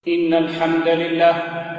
إن الحمد لله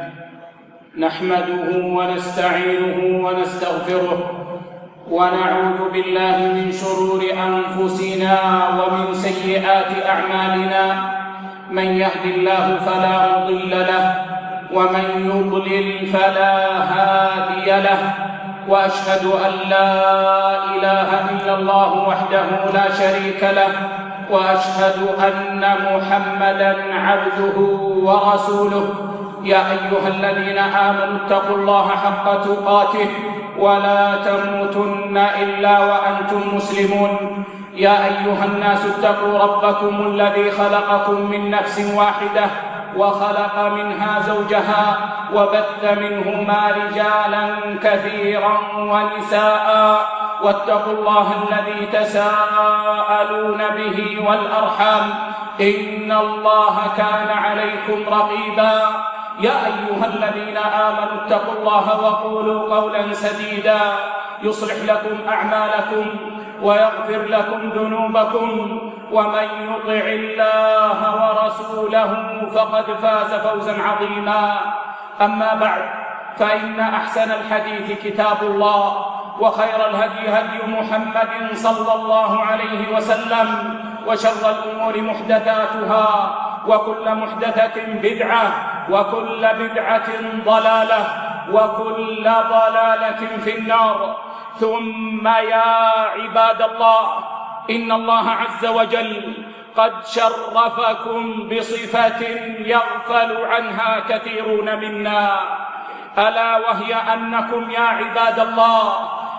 نحمده ونستعينه ونستغفره ونعوذ بالله من شرور أنفسنا ومن سيئات أعمالنا. من يهد الله فلا مضل له ومن يضلل فلا هادي له، وأشهد أن لا إله إلا الله وحده لا شريك له، وأشهد أن محمدًا عبده ورسوله. يا أيها الذين آمنوا اتقوا الله حق تقاته ولا تموتن إلا وأنتم مسلمون. يا أيها الناس اتقوا ربكم الذي خلقكم من نفس واحدة وخلق منها زوجها وبث منهما رجالا كثيرا ونساء، واتقوا الله الذي تساءلون به والأرحام إن الله كان عليكم رقيبا. يا أيها الذين آمنوا اتقوا الله وقولوا قولا سديدا يصلح لكم أعمالكم ويغفر لكم ذنوبكم، ومن يطع الله ورسوله فقد فاز فوزا عظيما. أما بعد، فإن أحسن الحديث كتاب الله، وخير الهدي هدي محمد صلى الله عليه وسلم، وشر الأمور محدثاتها، وكل محدثة بدعة، وكل بدعة ضلالة، وكل ضلالة في النار. ثم يا عباد الله، إن الله عز وجل قد شرفكم بصفة يغفل عنها كثيرون منا، ألا وهي أنكم يا عباد الله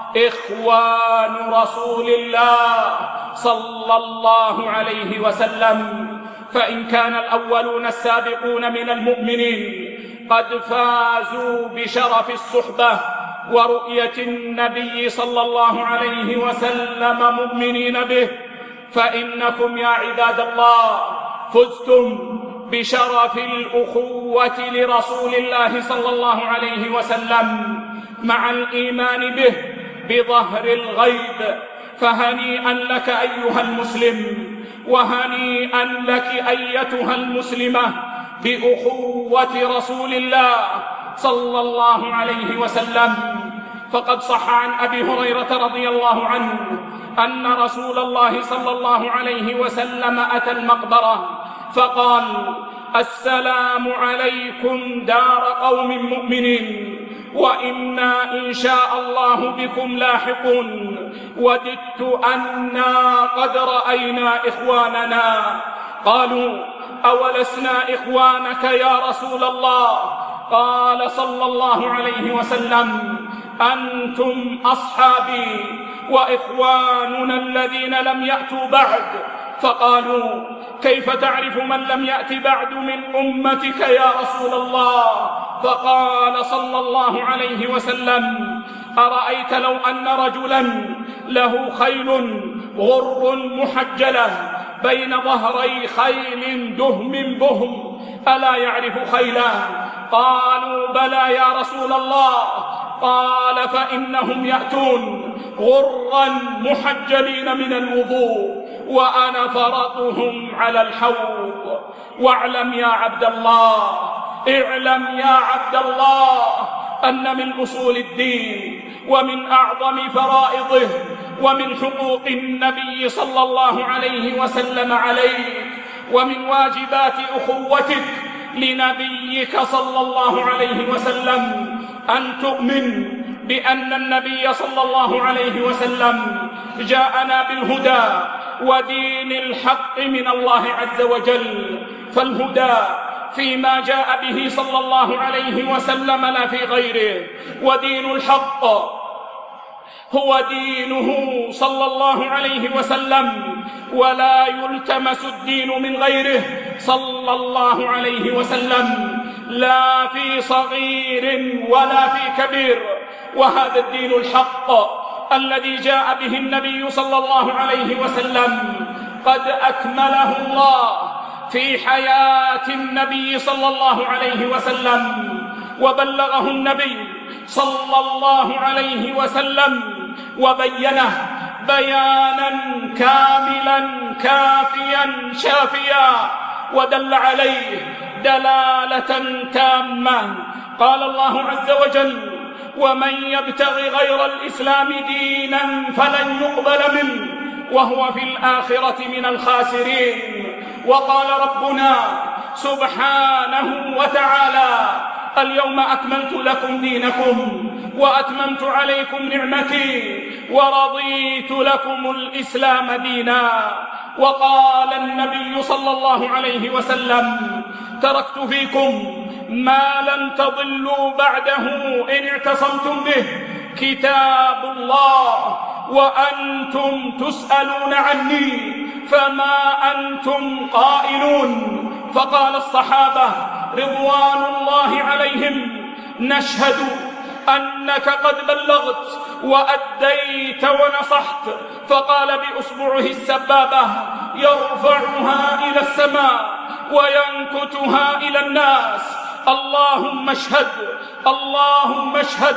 إخوان رسول الله صلى الله عليه وسلم. فإن كان الأولون السابقون من المؤمنين قد فازوا بشرف الصحبة ورؤية النبي صلى الله عليه وسلم مؤمنين به، فإنكم يا عباد الله فزتم بشرف الأخوة لرسول الله صلى الله عليه وسلم مع الإيمان به بظهر الغيب. فهنيئا لك أيها المسلم، وهنيئا لك أيتها المسلمة بأخوة رسول الله صلى الله عليه وسلم. فقد صح عن أبي هريرة رضي الله عنه أن رسول الله صلى الله عليه وسلم أتى المقبرة فقال: السلام عليكم دار قوم مؤمنين، وإنا إن شاء الله بكم لاحقون. وددت أنا قد رأينا إخواننا. قالوا: أولسنا إخوانك يا رسول الله؟ قال صلى الله عليه وسلم: أنتم أصحابي وإخواننا الذين لم يأتوا بعد. فقالوا: كيف تعرف من لم يأت بعد من أمتك يا رسول الله؟ فقال صلى الله عليه وسلم: أرأيت لو أن رجلا له خيل غر محجلة بين ظهري خيل دهم بهم، ألا يعرف خيلا؟ قالوا: بلى يا رسول الله. قال: فإنهم يأتون غرا محجلين من الوضوء، وأنا فرطهم على الحوض. واعلم يا عبد الله، اعلم يا عبد الله أن من أصول الدين ومن أعظم فرائضه ومن حقوق النبي صلى الله عليه وسلم عليك ومن واجبات أخوتك لنبيك صلى الله عليه وسلم أن تؤمن بأن النبي صلى الله عليه وسلم جاءنا بالهدى ودين الحق من الله عز وجل. فالهدى فيما جاء به صلى الله عليه وسلم لا في غيره، ودين الحق هو دينه صلى الله عليه وسلم، ولا يلتمس الدين من غيره صلى الله عليه وسلم، لا في صغير ولا في كبير. وهذا الدين الحق الذي جاء به النبي صلى الله عليه وسلم قد أكمله الله في حياة النبي صلى الله عليه وسلم، وبلغه النبي صلى الله عليه وسلم وبينه بيانا كاملا كافيا شافيا ودل عليه دلالة تامة. قال الله عز وجل: ومن يبتغي غير الإسلام دينا فلن يقبل منه وهو في الآخرة من الخاسرين. وقال ربنا سبحانه وتعالى: اليوم أكملت لكم دينكم وأتممت عليكم نعمتي ورضيت لكم الإسلام دينا. وقال النبي صلى الله عليه وسلم: تركت فيكم ما لن تضلوا بعده إن اعتصمتم به، كتاب الله وأنتم تسألون عني فما أنتم قائلون. فقال الصحابة رضوان الله عليهم: نشهد أنك قد بلغت وأديت ونصحت. فقال بأصبعه السبابة يرفعها إلى السماء وينكتها إلى الناس: اللهم اشهد اللهم اشهد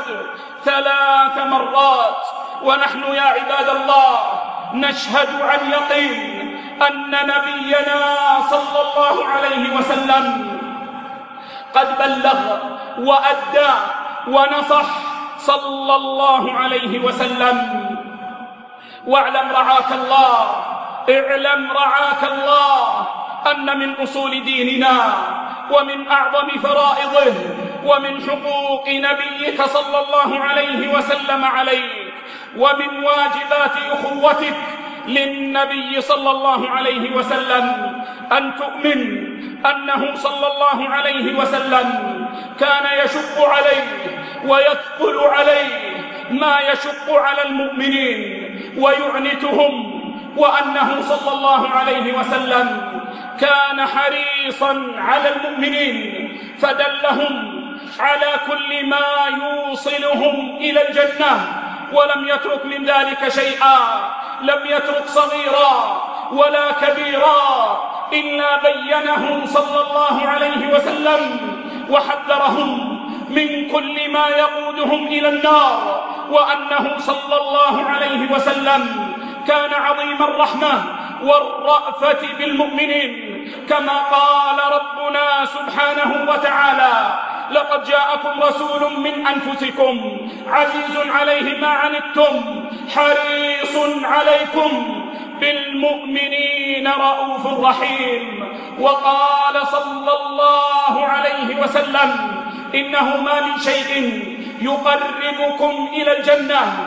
3 مرات. ونحن يا عباد الله نشهد عن يقين أن نبينا صلى الله عليه وسلم قد بلغ وأدى ونصح صلى الله عليه وسلم. واعلم رعاك الله، اعلم رعاك الله أن من أصول ديننا ومن أعظم فرائضه ومن حقوق نبيك صلى الله عليه وسلم عليك ومن واجبات أخوتك للنبي صلى الله عليه وسلم أن تؤمن أنه صلى الله عليه وسلم كان يشق عليه ويثقل عليه ما يشق على المؤمنين ويعنتهم، وأنه صلى الله عليه وسلم كان حريصا على المؤمنين فدلهم على كل ما يوصلهم إلى الجنة، ولم يترك من ذلك شيئا، لم يترك صغيرا ولا كبيرا إلا بينه صلى الله عليه وسلم وحذرهم من كل ما يقودهم إلى النار، وأنه صلى الله عليه وسلم كان عظيم الرحمة والرأفة بالمؤمنين، كما قال ربنا سبحانه وتعالى: لقد جاءكم رسول من أنفسكم عزيز عليه ما عنتم حريص عليكم بالمؤمنين رؤوف رحيم. وقال صلى الله عليه وسلم: إنه ما من شيء يقربكم إلى الجنة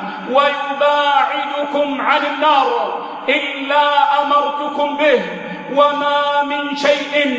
ويباعدكم عن النار إلا أمرتكم به، وما من شيء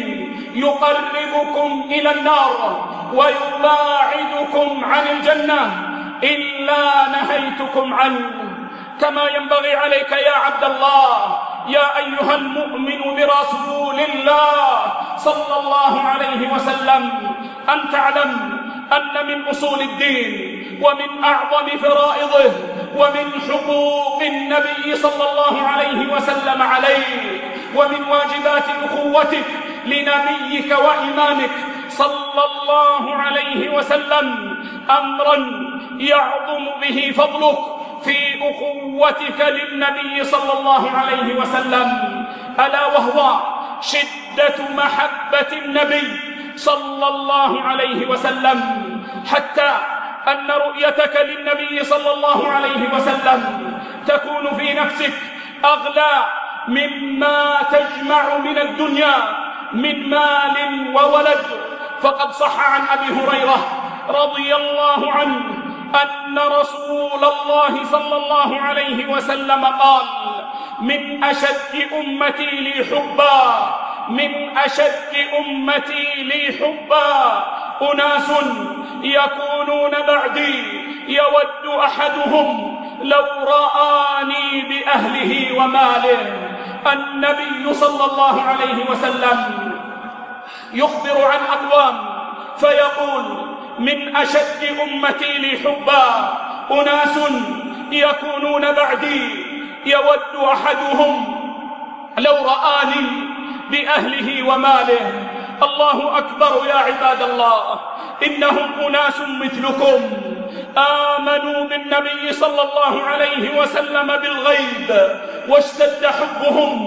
يقربكم إلى النار ويباعدكم عن الجنة إلا نهيتكم عنه. كما ينبغي عليك يا عبد الله يا أيها المؤمن برسول الله صلى الله عليه وسلم أن تعلم أن من أصول الدين ومن أعظم فرائضه ومن حقوق النبي صلى الله عليه وسلم عليك ومن واجبات أخوتك لنبيك وإمامك صلى الله عليه وسلم أمرا يعظم به فضلك في أخوتك للنبي صلى الله عليه وسلم، ألا وهو شدة محبة النبي صلى الله عليه وسلم، حتى أن رؤيتك للنبي صلى الله عليه وسلم تكون في نفسك أغلى مما تجمع من الدنيا من مال وولد. فقد صح عن أبي هريرة رضي الله عنه أن رسول الله صلى الله عليه وسلم قال: من أشد أمتي لي حبا من أشد أمتي لي حبا أناس يكونون بعدي يود أحدهم لو رآني بأهله وماله. النبي صلى الله عليه وسلم يخبر عن أقوام فيقول: من أشد أمتي لي حبا أناس يكونون بعدي يود أحدهم لو رآني بأهله وماله. الله أكبر يا عباد الله، إنهم أناس مثلكم آمنوا بالنبي صلى الله عليه وسلم بالغيب واشتد حبهم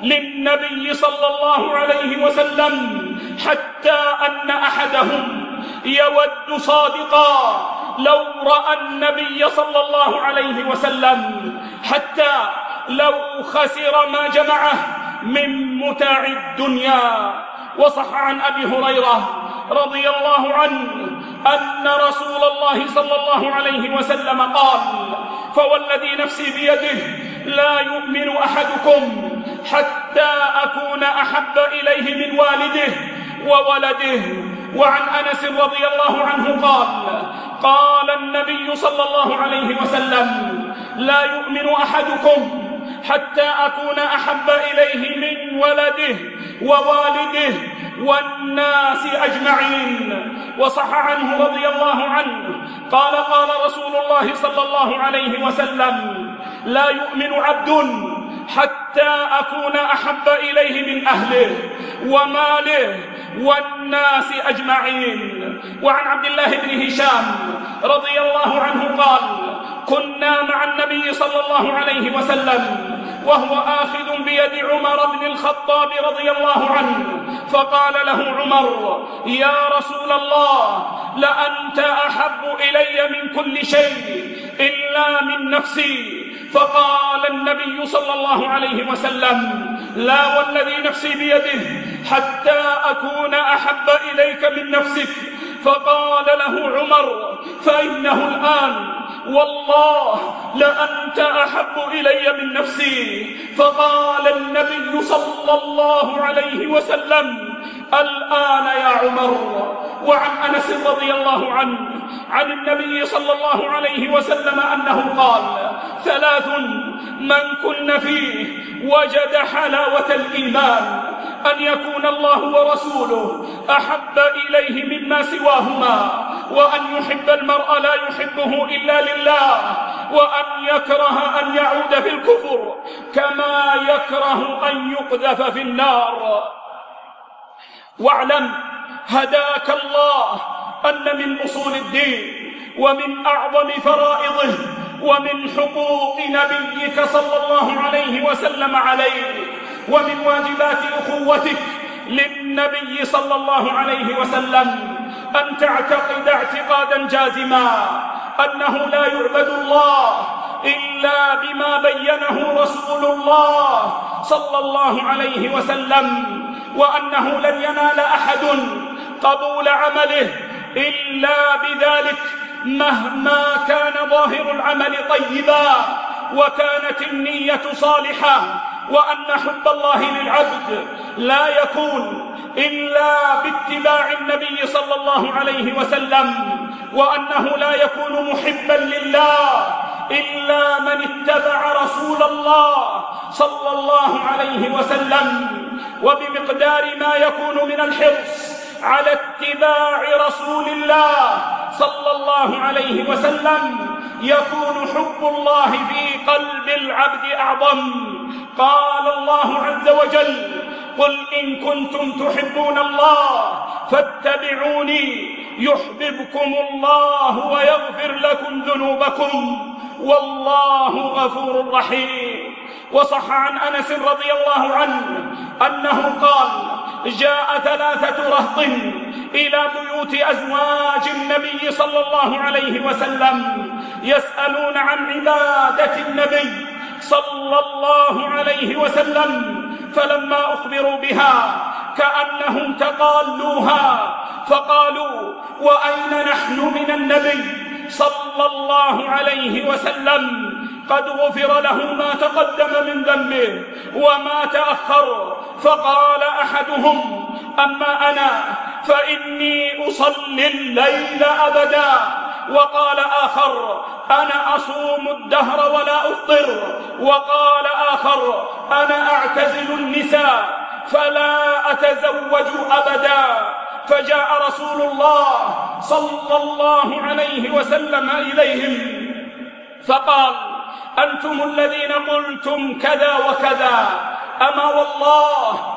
للنبي صلى الله عليه وسلم حتى أن أحدهم يود صادقا لو رأى النبي صلى الله عليه وسلم حتى لو خسر ما جمعه من متاع الدنيا. وصح عن أبي هريرة رضي الله عنه أن رسول الله صلى الله عليه وسلم قال: فوالذي نفسي بيده لا يؤمن أحدكم حتى أكون أحب إليه من والده وولده. وعن أنس رضي الله عنه قال: قال النبي صلى الله عليه وسلم: لا يؤمن أحدكم حتى أكون أحب إليه من ولده ووالده والناس أجمعين. وصح عنه رضي الله عنه قال: قال رسول الله صلى الله عليه وسلم: لا يؤمن عبد حتى أكون أحب إليه من أهله وماله والناس أجمعين. وعن عبد الله بن هشام رضي الله عنه قال: كنا مع النبي صلى الله عليه وسلم وهو آخذ بيد عمر بن الخطاب رضي الله عنه، فقال له عمر: يا رسول الله، لأنت أحب إلي من كل شيء إلا من نفسي. فقال النبي صلى الله عليه وسلم: لا والذي نفسي بيده حتى أكون أحب إليك من نفسك. فقال له عمر: فإنه الآن والله لأنت أحب إلي من نفسي. فقال النبي صلى الله عليه وسلم: الآن يا عمر. وعن أنس رضي الله عنه عن النبي صلى الله عليه وسلم أنه قال: ثلاث من كن فيه وجد حلاوة الإيمان: أن يكون الله ورسوله أحب إليه مما سواهما، وأن يحب المرء لا يحبه إلا لله، وأن يكره أن يعود في الكفر كما يكره أن يقذف في النار. واعلم هداك الله أن من أصول الدين ومن أعظم فرائضه ومن حقوق نبيك صلى الله عليه وسلم عليك ومن واجبات أخوتك للنبي صلى الله عليه وسلم أن تعتقد اعتقادا جازما أنه لا يعبد الله إلا بما بينه رسول الله صلى الله عليه وسلم، وأنه لن ينال أحد قبول عمله إلا بذلك مهما كان ظاهر العمل طيبا وكانت النية صالحة، وأن حب الله للعبد لا يكون إلا باتباع النبي صلى الله عليه وسلم، وأنه لا يكون محبا لله إلا من اتبع رسول الله صلى الله عليه وسلم. وبمقدار ما يكون من الحرص على اتباع رسول الله صلى الله عليه وسلم يكون حب الله في قلب العبد أعظم. قال الله عز وجل: قل إن كنتم تحبون الله فاتبعوني يحببكم الله ويغفر لكم ذنوبكم والله غفور رحيم. وصح عن أنس رضي الله عنه أنه قال: جاء 3 رهط إلى بيوت أزواج النبي صلى الله عليه وسلم يسألون عن عبادة النبي صلى الله عليه وسلم، فلما أخبروا بها كأنهم تقالوها فقالوا: وأين نحن من النبي صلى الله عليه وسلم؟ قد غفر له ما تقدم من ذنبه وما تأخر. فقال أحدهم: أما أنا فإني أصلي الليل أبدا. وقال آخر: أنا أصوم الدهر ولا أفطر. وقال آخر: أنا أعتزل النساء فلا أتزوج أبدا. فجاء رسول الله صلى الله عليه وسلم إليهم فقال: أنتم الذين قلتم كذا وكذا، أما والله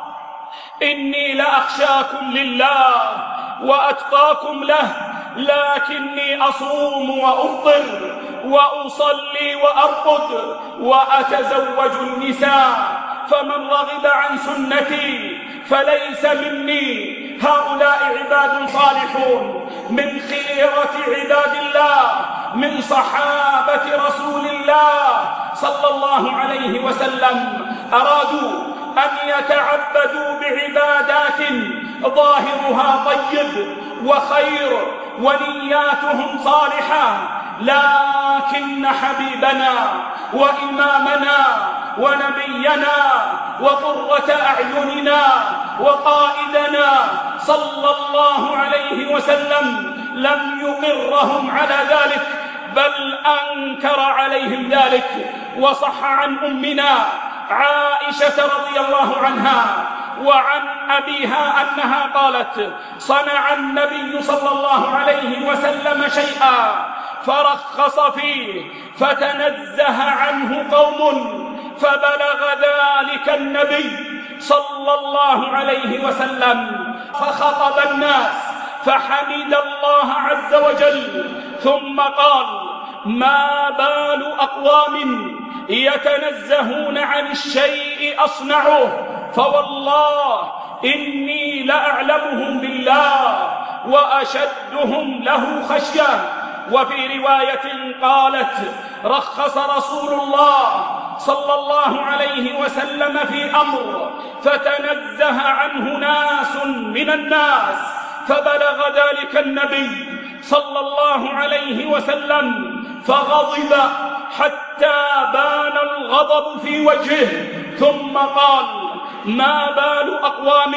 إني لأخشاكم لله وأتقاكم له، لكني أصوم وأفطر وأصلي وأرقد وأتزوج النساء فمن رغب عن سنتي فليس مني. هؤلاء عباد صالحون من خيرة عباد الله، من صحابة رسول الله صلى الله عليه وسلم، أرادوا أن يتعبدوا بعبادات ظاهرها طيب وخير ونياتهم صالحة، لكن حبيبنا وإمامنا ونبينا وقرة أعيننا وقائدنا صلى الله عليه وسلم لم يقرهم على ذلك، بل أنكر عليهم ذلك. وصح عن أمنا عائشة رضي الله عنها وعن أبيها أنها قالت: صنع النبي صلى الله عليه وسلم شيئا فرخص فيه فتنزه عنه قوم، فبلغ ذلك النبي صلى الله عليه وسلم فخطب الناس فحمد الله عز وجل، ثم قال: ما بال أقوام يتنزهون عن الشيء أصنعه، فوالله إني لأعلمهم بالله وأشدهم له خشية. وفي رواية قالت: رخص رسول الله صلى الله عليه وسلم في أمر فتنزه عنه ناس من الناس، فبلغ ذلك النبي صلى الله عليه وسلم فغضب حتى بان الغضب في وجهه، ثم قال: ما بال أقوام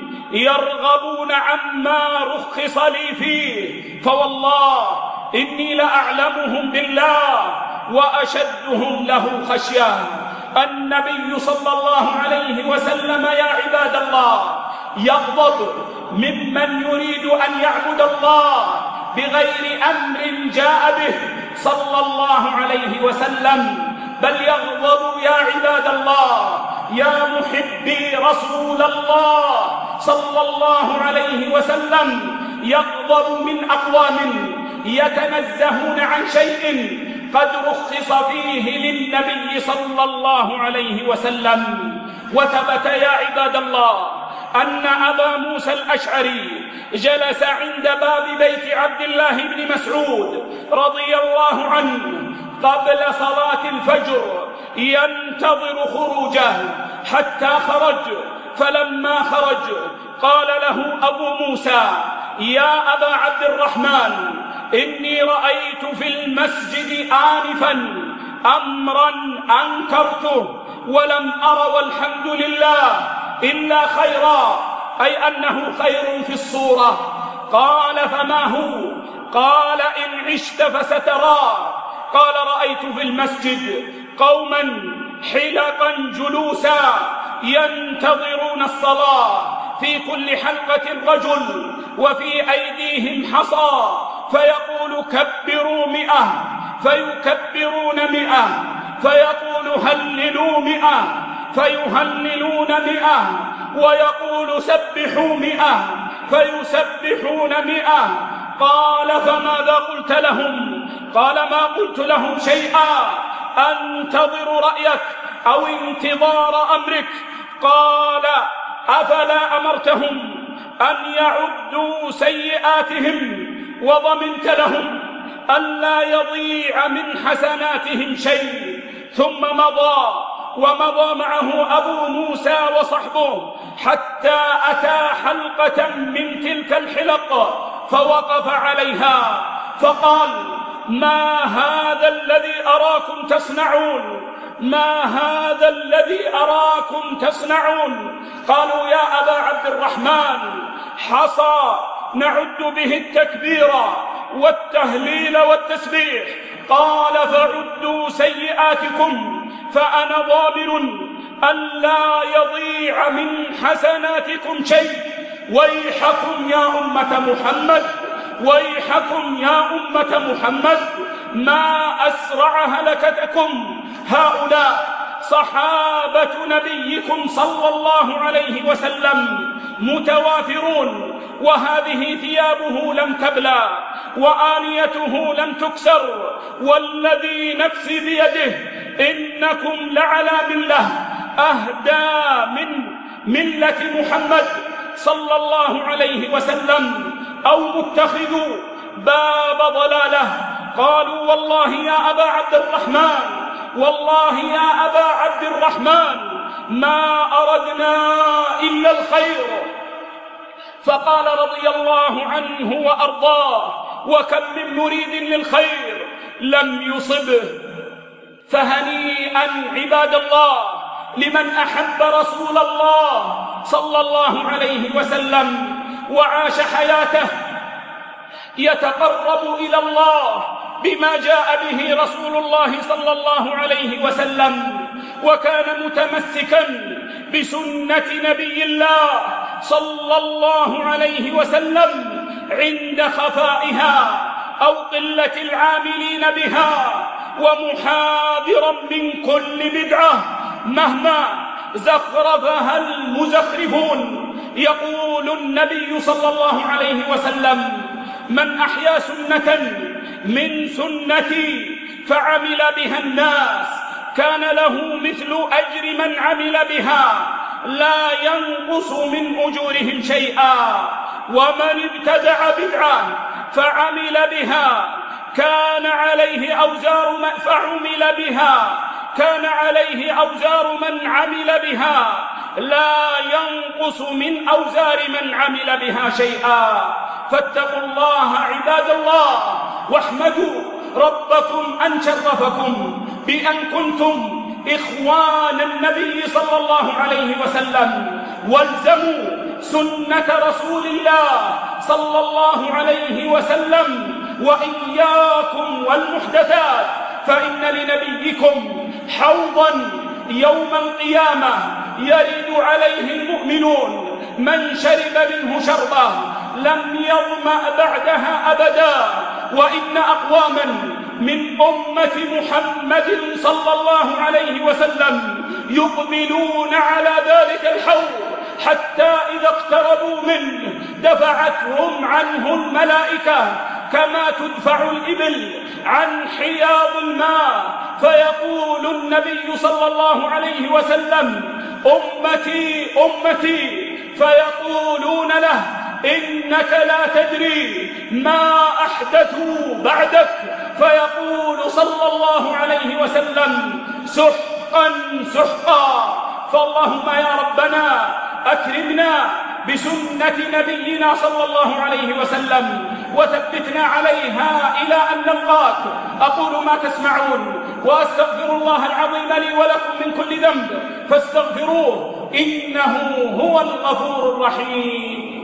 يرغبون عما رخص لي فيه، فوالله إني لأعلمهم بالله وأشدهم له خشية. النبي صلى الله عليه وسلم يا عباد الله يغضب ممن يريد أن يعبد الله بغير أمر جاء به صلى الله عليه وسلم، بل يغضب يا عباد الله يا محبي رسول الله صلى الله عليه وسلم، يغضب من أقوام يتنزهون عن شيء قد رخص فيه للنبي صلى الله عليه وسلم. وثبت يا عباد الله أن أبا موسى الأشعري جلس عند باب بيت عبد الله بن مسعود رضي الله عنه قبل صلاة الفجر ينتظر خروجه حتى خرج، فلما خرج قال له أبو موسى: يا أبا عبد الرحمن، إني رأيت في المسجد آنفا أمرا أنكرته ولم أر والحمد لله إلا خيرا، أي أنه خير في الصورة. قال: فما هو؟ قال: إن عشت فسترى. قال: رأيت في المسجد قوما حلقا جلوسا ينتظرون الصلاة، في كل حلقة رجل وفي أيديهم حصى، فيقول: كبروا 100، فيكبرون 100، فيقول: هللوا 100، فيهللون 100، ويقول: سبحوا 100، فيسبحون 100. قال: فماذا قلت لهم؟ قال: ما قلت لهم شيئا، أنتظر رأيك أو انتظار أمرك. قال: أفلا أمرتهم أن يعدوا سيئاتهم وضمنت لهم ألا يضيع من حسناتهم شيء؟ ثم مضى معه أبو موسى وصحبه حتى أتى حلقة من تلك الحلق فوقف عليها فقال: ما هذا الذي أراكم تصنعون؟ ما هذا الذي أراكم تصنعون؟ قالوا: يا أبا عبد الرحمن، حصى نعد به التكبير والتهليل والتسبيح. قال: فعدوا سيئاتكم فأنا ضامن أن لا يضيع من حسناتكم شيء. ويحكم يا أمة محمد، ويحكم يا أمة محمد، ما أسرع هلكتكم. هؤلاء صحابة نبيكم صلى الله عليه وسلم متوافرون، وهذه ثيابه لم تبلى وآنيته لم تكسر، والذي نفسي بيده إنكم لعلى ملة أهدى من ملة محمد صلى الله عليه وسلم أو متخذوا باب ضلاله. قالوا والله يا أبا عبد الرحمن، والله يا أبا عبد الرحمن ما أردنا إلا الخير. فقال رضي الله عنه وأرضاه: وكم من مريد للخير لم يصبه. فهنيئا عباد الله لمن أحب رسول الله صلى الله عليه وسلم وعاش حياته يتقرب إلى الله بما جاء به رسول الله صلى الله عليه وسلم، وكان متمسكا بسنة نبي الله صلى الله عليه وسلم عند خفائها أو قلة العاملين بها، ومحاذرا من كل بدعة مهما زخرفها المزخرفون. يقول النبي صلى الله عليه وسلم: من أحيا سنة من سنتي فعمل بها الناس كان له مثل أجر من عمل بها لا ينقص من أجورهم شيئا، ومن ابتدع بدعة فعمل بها كان عليه أوزار من عمل بها لا ينقص من أوزار من عمل بها شيئا. فاتقوا الله عباد الله، واحمدوا ربكم أن شرفكم بأن كنتم إخوان النبي صلى الله عليه وسلم، والزموا سنة رسول الله صلى الله عليه وسلم، وإياكم والمحدثات، فإن لنبيكم حوضا يوم القيامة يرد عليه المؤمنون، من شرب منه شربة لم يظمأ بعدها أبدا. وإن أقواما من أمة محمد صلى الله عليه وسلم يقبلون على ذلك الحوض حتى إذا اقتربوا منه دفعتهم عنه الملائكة كما تدفع الإبل عن حياض الماء، فيقول النبي صلى الله عليه وسلم: أمتي أمتي، فيقولون له: إنك لا تدري ما أحدثوا بعدك، فيقول صلى الله عليه وسلم: سحقا سحقا. فاللهم يا ربنا أكرمنا بسنة نبينا صلى الله عليه وسلم وثبتنا عليها إلى أن نلقاك. أقول ما تسمعون وأستغفر الله العظيم لي ولكم من كل ذنب فاستغفروه إنه هو الغفور الرحيم.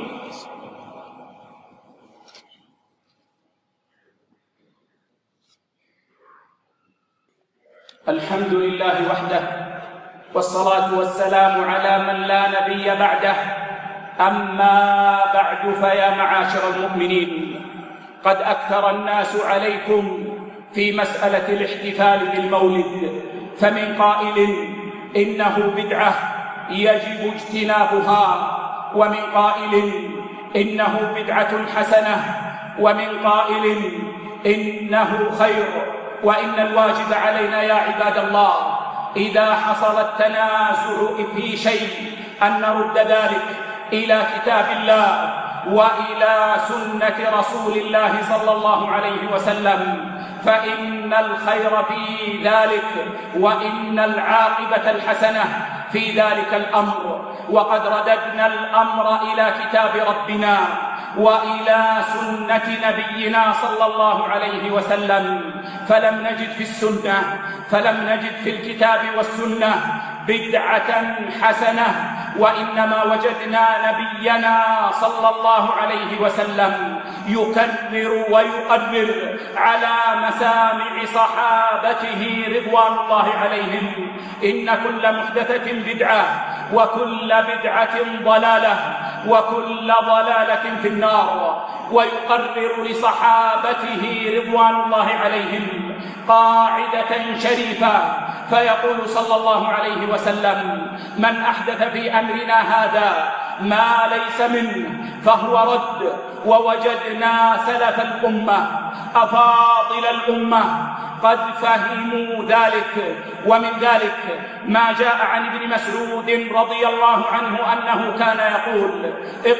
الحمد لله وحده، والصلاة والسلام على من لا نبي بعده. أما بعد، فيا معاشر المؤمنين، قد أكثر الناس عليكم في مسألة الاحتفال بالمولد، فمن قائل إنه بدعة يجب اجتنابها، ومن قائل إنه بدعة حسنة، ومن قائل إنه خير. وإن الواجب علينا يا عباد الله إذا حصل التنازع في شيء أن نرد ذلك إلى كتاب الله وإلى سنة رسول الله صلى الله عليه وسلم، فإن الخير في ذلك وإن العاقبة الحسنة في ذلك الأمر. وقد رددنا الأمر إلى كتاب ربنا وإلى سنة نبينا صلى الله عليه وسلم، فلم نجد في الكتاب والسنة بدعة حسنة، وإنما وجدنا نبينا صلى الله عليه وسلم يكرر ويقرر على مسامع صحابته رضوان الله عليهم: إن كل محدثة بدعة، وكل بدعة ضلالة، وكل ضلالة في النار. ويقرر لصحابته رضوان الله عليهم قاعدة شريفة، فيقول صلى الله عليه وسلم: من أحدث في أمرنا هذا ما ليس منه فهو رد. ووجدنا سلف الأمة أفاضل الأمة قد فهموا ذلك. ومن ذلك ما جاء عن ابن مسعود رضي الله عنه أنه كان يقول: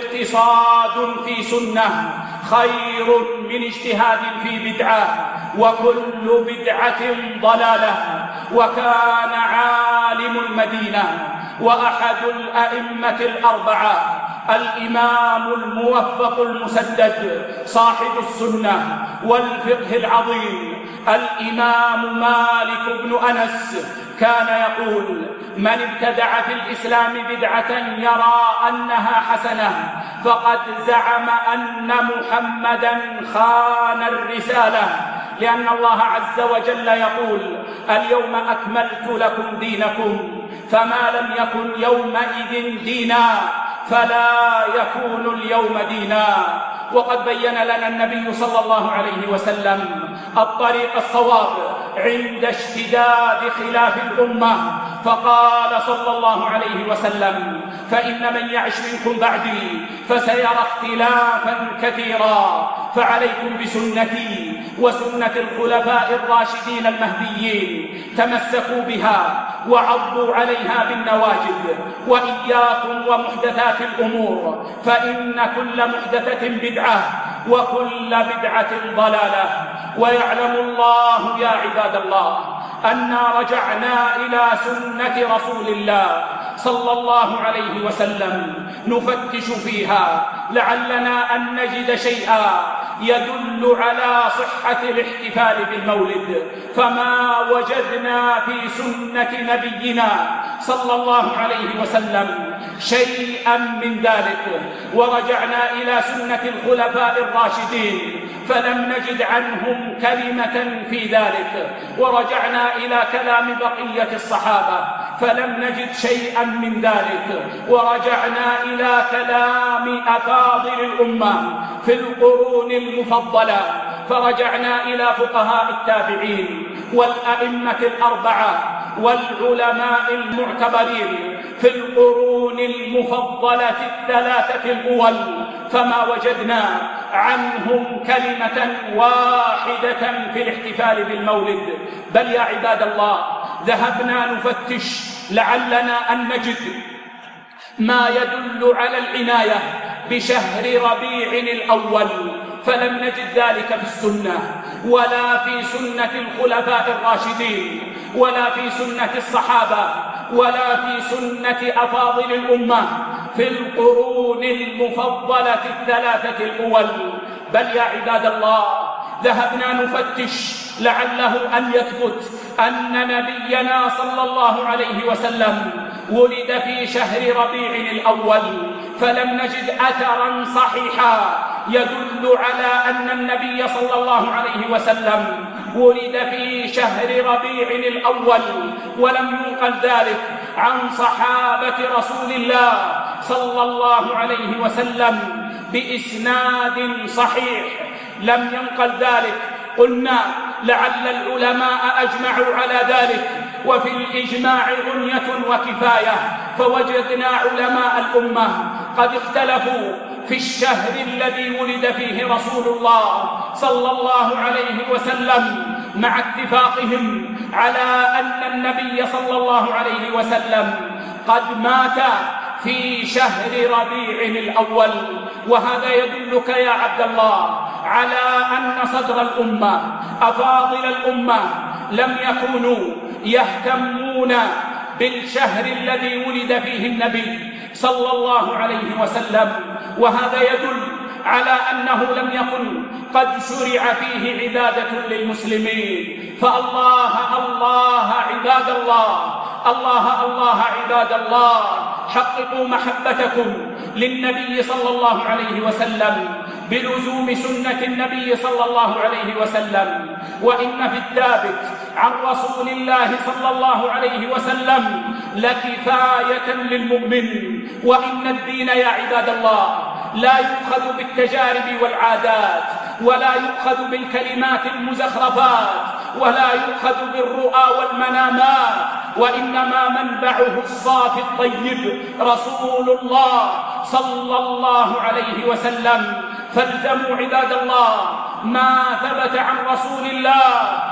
اقتصاد في سنة خير من اجتهاد في بدعة، وكل بدعة ضلالة. وكان عالم المدينة وأحد الأئمة الأربعة الإمام الموفق المسدد صاحب السنة والفقه العظيم الإمام مالك بن أنس كان يقول: من ابتدع في الإسلام بدعة يرى أنها حسنة فقد زعم أن محمدا خان الرسالة، لأن الله عز وجل يقول: اليوم أكملت لكم دينكم، فما لم يكن يومئذ دينا فلا يكون اليوم دينا. وقد بين لنا النبي صلى الله عليه وسلم الطريق الصواب عند اشتداد خلاف الأمة، فقال صلى الله عليه وسلم: فإن من يعش منكم بعدي فسيرى اختلافا كثيرا، فعليكم بسنتي وسنة الخلفاء الراشدين المهديين، تمسكوا بها وعضوا عليها بالنواجذ، وإياكم ومحدثات الأمور، فإن كل محدثة بدعة وكل بدعة ضلالة. ويعلم الله يا عباد الله أننا رجعنا إلى سنة رسول الله صلى الله عليه وسلم نفتش فيها لعلنا أن نجد شيئا يدل على صحة الاحتفال بالمولد، فما وجدنا في سنة نبينا صلى الله عليه وسلم شيئا من ذلك. ورجعنا إلى سنة الخلفاء الراشدين فلم نجد عنهم كلمة في ذلك، ورجعنا إلى كلام بقية الصحابة فلم نجد شيئا من ذلك، ورجعنا إلى كلام أفاضل الأمة في القرون المفضلة، فرجعنا إلى فقهاء التابعين والأئمة الأربعة والعلماء المعتبرين في القرون المفضلة الثلاثة الأول، فما وجدنا عنهم كلمة واحدة في الاحتفال بالمولد. بل يا عباد الله ذهبنا نفتش لعلنا أن نجد ما يدل على العناية بشهر ربيع الأول، فلم نجد ذلك في السنة ولا في سنة الخلفاء الراشدين ولا في سنة الصحابة ولا في سنة أفاضل الأمة في القرون المفضلة الثلاثة الأول. بل يا عباد الله ذهبنا نفتش لعله أن يثبت أن نبينا صلى الله عليه وسلم ولد في شهر ربيع الأول، فلم نجد أثرا صحيحا يدل على أن النبي صلى الله عليه وسلم ولد في شهر ربيع الأول، ولم ينقل ذلك عن صحابة رسول الله صلى الله عليه وسلم بإسناد صحيح، لم ينقل ذلك. قلنا لعل العلماء أجمعوا على ذلك، وفي الإجماع غنية وكفاية، فوجدنا علماء الأمة قد اختلفوا في الشهر الذي ولد فيه رسول الله صلى الله عليه وسلم، مع اتفاقهم على أن النبي صلى الله عليه وسلم قد مات في شهر ربيع الأول. وهذا يدلك يا عبد الله على أن صدر الأمة أفاضل الأمة لم يكونوا يهتمون بالشهر الذي ولد فيه النبي صلى الله عليه وسلم، وهذا يدل على أنه لم يكن قد شرع فيه عبادة للمسلمين. فالله الله عباد الله، الله الله عباد الله، حققوا محبتكم للنبي صلى الله عليه وسلم بلزوم سنة النبي صلى الله عليه وسلم. وإن في الثابت عن رسول الله صلى الله عليه وسلم لكفاية للمؤمن. وإن الدين يا عباد الله لا يؤخذ بالتجارب والعادات، ولا يؤخذ بالكلمات المزخرفات، ولا يؤخذ بالرؤى والمنامات، وإنما منبعه الصافي الطيب رسول الله صلى الله عليه وسلم. فالزموا عباد الله ما ثبت عن رسول الله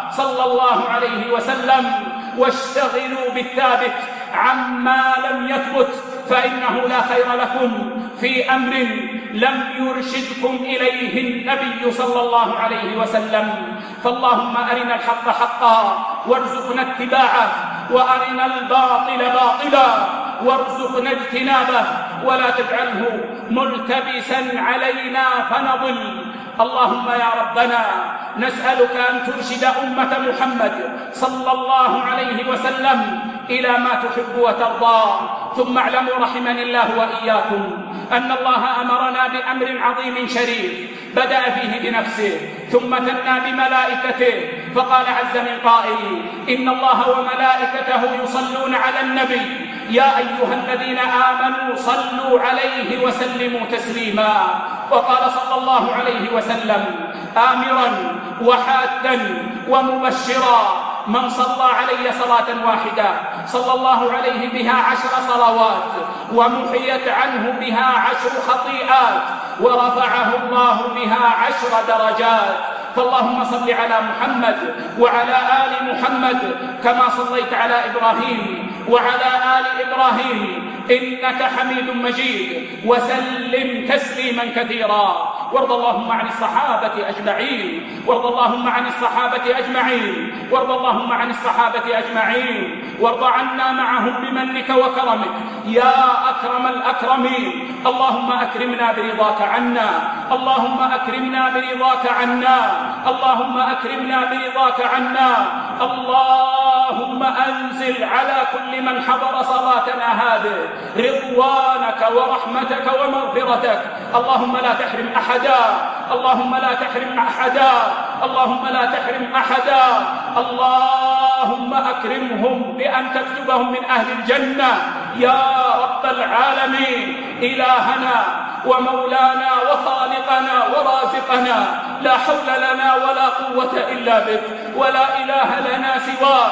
صلى الله عليه وسلم: واشتغلوا بالثابت عما لم يثبت، فإنه لا خير لكم في أمر لم يرشدكم إليه النبي صلى الله عليه وسلم. فاللهم أرنا الحق حقا وارزقنا اتباعه، وأرنا الباطل باطلا وارزقنا اجتنابه، ولا تجعله ملتبسا علينا فنضل. اللهم يا ربنا نسألك أن ترشد أمة محمد صلى الله عليه وسلم إلى ما تحب وترضى. ثم اعلموا رحمني الله وإياكم أن الله أمرنا بأمر عظيم شريف بدأ فيه بنفسه ثم ثنى بملائكته، فقال عز من قائل: إن الله وملائكته يصلون على النبي يا أيها الذين آمنوا صلوا عليه وسلموا تسليما. وقال صلى الله عليه وسلم آمرا وحاثا ومبشرا: من صلى علي صلاة واحدة صلى الله عليه بها 10 صلوات ومحيت عنه بها 10 خطيئات ورفعه الله بها 10 درجات. فاللهم صل على محمد وعلى آل محمد كما صليت على إبراهيم وعلى آل إبراهيم إنك حميد مجيد، وسلم تسليما كثيرا. وارض اللهم عن الصحابة أجمعين، وارض اللهم عن الصحابة أجمعين، وارض اللهم عن الصحابة أجمعين، وارض عنا معهم بمنك وكرمك يا أكرم الأكرمين. اللهم أكرمنا برضاك عنا، اللهم أكرمنا برضاك عنا، اللهم أكرمنا برضاك عنا. اللهم أنزل على كل من حضر صلاتنا هذه رضوانك ورحمتك ومغفرتك. اللهم لا تحرم أحدا، اللهم لا تحرم أحدا، اللهم لا تحرم أحدا. اللهم أكرمهم بأن تكتبهم من أهل الجنة يا رب العالمين. إلهنا ومولانا وخالقنا ورازقنا، لا حول لنا ولا قوة إلا بك، ولا إله لنا سواك.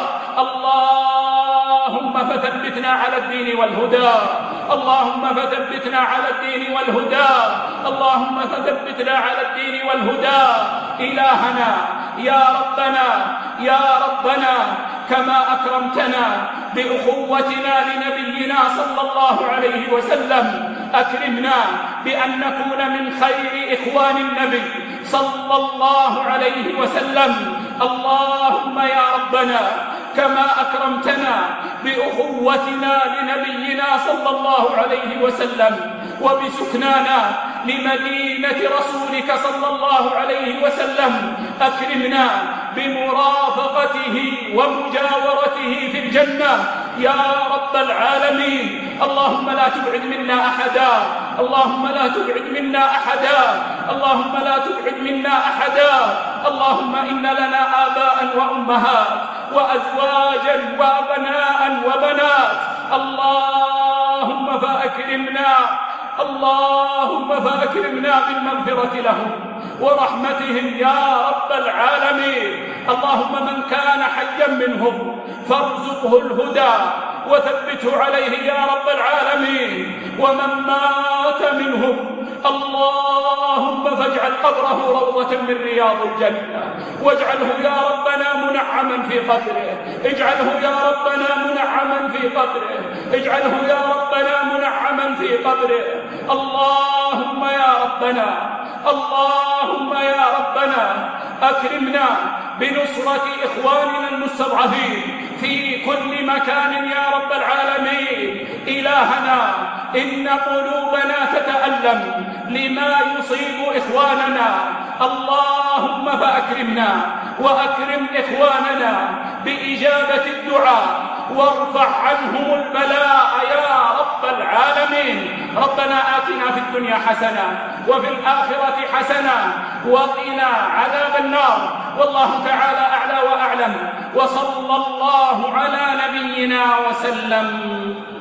اللهم فثبتنا على الدين والهدى، اللهم فثبتنا على الدين والهدى، اللهم فثبتنا على الدين والهدى. إلهنا يا ربنا يا ربنا، كما أكرمتنا بأخوتنا لنبينا صلى الله عليه وسلم، أكرمنا بأن نكون من خير إخوان النبي صلى الله عليه وسلم. اللهم يا ربنا كما أكرمتنا بأخوتنا لنبينا صلى الله عليه وسلم وبسكنانا لمدينة رسولك صلى الله عليه وسلم، أكرمنا بمرافقته ومجاورته في الجنة يا رب العالمين. اللهم لا تبعد منا أحدا، اللهم لا تبعد منا أحدا، اللهم لا تبعد منا أحدا. اللهم إن لنا آباء وأمهات وأزواجا وأبناء وبنات، اللهم فأكرمنا، اللهم فأكرمنا بالمغفرة لهم ورحمتهم يا رب العالمين. اللهم من كان حيا منهم فارزقه الهدى وثبته عليه يا رب العالمين، ومن مات منهم اللهم فاجعل قبره روضة من رياض الجنة، واجعله يا ربنا منعما في قبره، اجعله يا ربنا منعما في قبره، اجعله يا ربنا منعما في قبره. اللهم يا ربنا، اللهم يا ربنا أكرمنا بنصرة إخواننا المستضعفين في كل مكان يا رب العالمين. إلهنا إن قلوبنا تتألم لما يصيب إخواننا، اللهم فأكرمنا وأكرم إخواننا بإجابة الدعاء وارفع عنهم البلاء يا رب العالمين. ربنا آتنا في الدنيا حسنة وفي الآخرة حسنة وقنا عذاب النار. والله تعالى أعلى وأعلم، وصلى الله على نبينا وسلم.